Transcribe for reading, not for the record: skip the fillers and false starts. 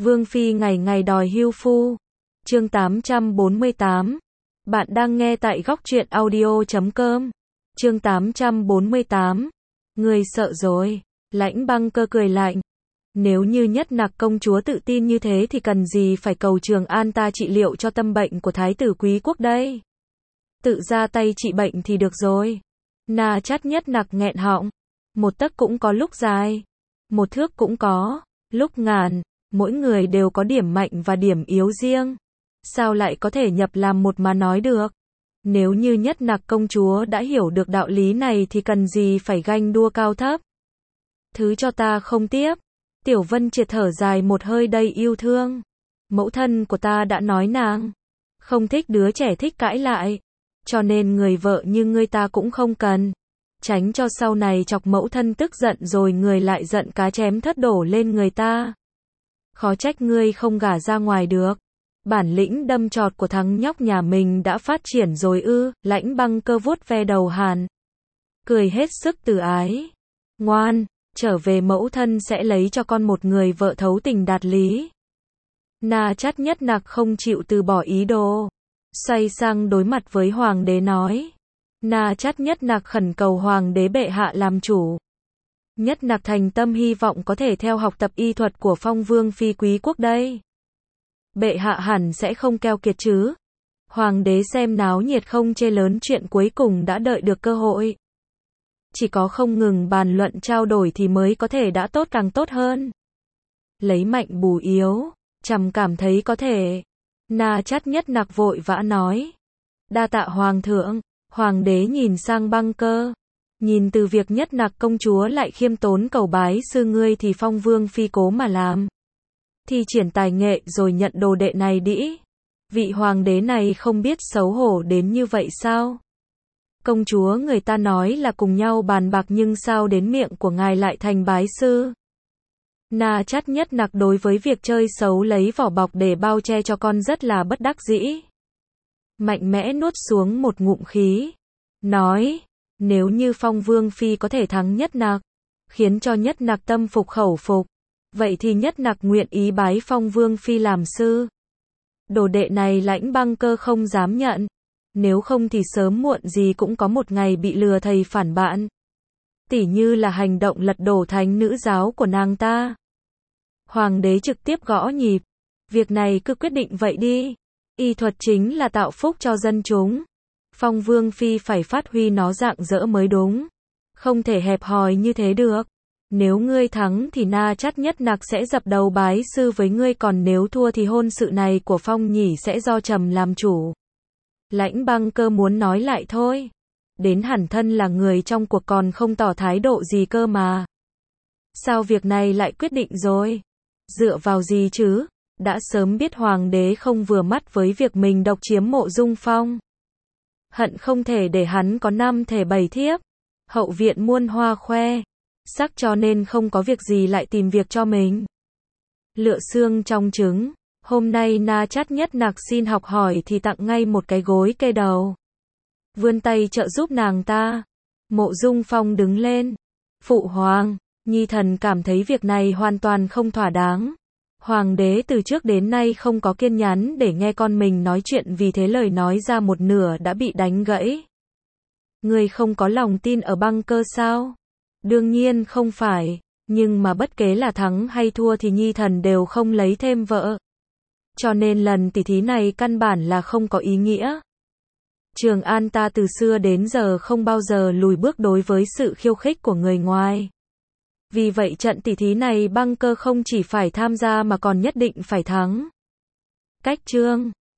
Vương phi ngày ngày đòi hưu phu. Chương 848. Bạn đang nghe tại góc truyện audio.com. Chương 848. Người sợ rồi. Lãnh Băng Cơ cười lạnh. Nếu như Nhất Nặc công chúa tự tin như thế thì cần gì phải cầu Trường An ta trị liệu cho tâm bệnh của thái tử quý quốc đây. Tự ra tay trị bệnh thì được rồi. Na chắt Nhất Nặc nghẹn họng. Một tấc cũng có lúc dài. Một thước cũng có lúc ngàn. Mỗi người đều có điểm mạnh và điểm yếu riêng. Sao lại có thể nhập làm một mà nói được? Nếu như Nhất Nặc công chúa đã hiểu được đạo lý này thì cần gì phải ganh đua cao thấp. Thứ cho ta không tiếp. Tiểu Vân Triệt thở dài một hơi đầy yêu thương. Mẫu thân của ta đã nói nàng không thích đứa trẻ thích cãi lại. Cho nên người vợ như ngươi ta cũng không cần. Tránh cho sau này chọc mẫu thân tức giận rồi người lại giận cá chém thất đổ lên người ta. Khó trách ngươi không gả ra ngoài được. Bản lĩnh đâm chọt của thằng nhóc nhà mình đã phát triển rồi ư? Lãnh Băng Cơ vuốt ve đầu Hàn. Cười hết sức từ ái. Ngoan, trở về mẫu thân sẽ lấy cho con một người vợ thấu tình đạt lý. Na chắt Nhất Nặc không chịu từ bỏ ý đồ. Xoay sang đối mặt với hoàng đế nói. Na chắt Nhất Nặc khẩn cầu hoàng đế bệ hạ làm chủ. Nhất Nặc thành tâm hy vọng có thể theo học tập y thuật của Phong Vương phi quý quốc đây. Bệ hạ hẳn sẽ không keo kiệt chứ. Hoàng đế xem náo nhiệt không chê lớn chuyện cuối cùng đã đợi được cơ hội. Chỉ có không ngừng bàn luận trao đổi thì mới có thể đã tốt càng tốt hơn. Lấy mạnh bù yếu, trầm cảm thấy có thể. Na chắt Nhất Nặc vội vã nói. Đa tạ hoàng thượng. Hoàng đế nhìn sang Băng Cơ. Nhìn từ việc Nhất Nặc công chúa lại khiêm tốn cầu bái sư ngươi thì Phong Vương phi cố mà làm. Thi triển tài nghệ rồi nhận đồ đệ này đĩ. Vị hoàng đế này không biết xấu hổ đến như vậy sao? Công chúa người ta nói là cùng nhau bàn bạc nhưng sao đến miệng của ngài lại thành bái sư? Na chắt Nhất Nặc đối với việc chơi xấu lấy vỏ bọc để bao che cho con rất là bất đắc dĩ. Mạnh mẽ nuốt xuống một ngụm khí. Nói, nếu như Phong Vương phi có thể thắng Nhất Nặc, khiến cho Nhất Nặc tâm phục khẩu phục, vậy thì Nhất Nặc nguyện ý bái Phong Vương phi làm sư. Đồ đệ này Lãnh Băng Cơ không dám nhận. Nếu không thì sớm muộn gì cũng có một ngày bị lừa thầy phản bạn. Tỉ như là hành động lật đổ thánh nữ giáo của nàng ta. Hoàng đế trực tiếp gõ nhịp. Việc này cứ quyết định vậy đi. Y thuật chính là tạo phúc cho dân chúng. Phong Vương phi phải phát huy nó rạng rỡ mới đúng. Không thể hẹp hòi như thế được. Nếu ngươi thắng thì Na chắt Nhất Nặc sẽ dập đầu bái sư với ngươi, còn nếu thua thì hôn sự này của Phong nhỉ sẽ do Trầm làm chủ. Lãnh Băng Cơ muốn nói lại thôi. Đến hẳn thân là người trong cuộc còn không tỏ thái độ gì cơ mà. Sao việc này lại quyết định rồi? Dựa vào gì chứ? Đã sớm biết hoàng đế không vừa mắt với việc mình độc chiếm Mộ Dung Phong. Hận không thể để hắn có 5 thể 7 thiếp. Hậu viện muôn hoa khoe sắc, cho nên không có việc gì lại tìm việc cho mình. Lựa xương trong trứng. Hôm nay Na chắt Nhất Nặc xin học hỏi thì tặng ngay một cái gối kê đầu. Vươn tay trợ giúp nàng ta. Mộ Dung Phong đứng lên. Phụ hoàng, nhi thần cảm thấy việc này hoàn toàn không thỏa đáng. Hoàng đế từ trước đến nay không có kiên nhẫn để nghe con mình nói chuyện, vì thế lời nói ra một nửa đã bị đánh gãy. Ngươi không có lòng tin ở Băng Cơ sao? Đương nhiên không phải, nhưng mà bất kể là thắng hay thua thì nhi thần đều không lấy thêm vợ. Cho nên lần tỉ thí này căn bản là không có ý nghĩa. Trường An ta từ xưa đến giờ không bao giờ lùi bước đối với sự khiêu khích của người ngoài. Vì vậy trận tỉ thí này Băng Cơ không chỉ phải tham gia mà còn nhất định phải thắng. Cách chương